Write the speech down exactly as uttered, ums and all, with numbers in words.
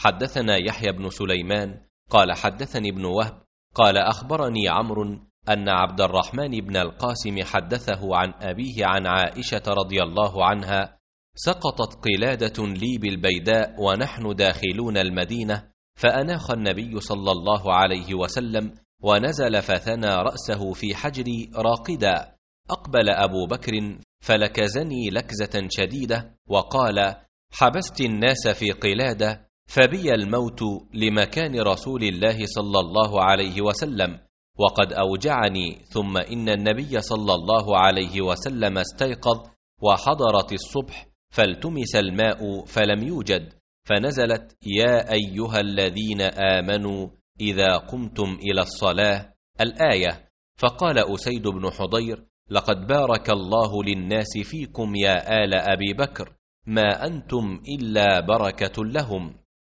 حدثنا يحيى بن سليمان قال حدثني ابن وهب قال أخبرني عمرو أن عبد الرحمن بن القاسم حدثه عن أبيه عن عائشة رضي الله عنها: سقطت قلادة لي بالبيداء ونحن داخلون المدينة، فأناخ النبي صلى الله عليه وسلم ونزل فثنى رأسه في حجري راقدا. أقبل أبو بكر فلكزني لكزة شديدة وقال: حبست الناس في قلادة فبي الموت لمكان رسول الله صلى الله عليه وسلم، وقد أوجعني. ثم إن النبي صلى الله عليه وسلم استيقظ وحضرت الصبح فالتمس الماء فلم يوجد، فنزلت: يا أيها الذين آمنوا إذا قمتم إلى الصلاة، الآية. فقال أسيد بن حضير: لقد بارك الله للناس فيكم يا آل أبي بكر، ما أنتم إلا بركة لهم.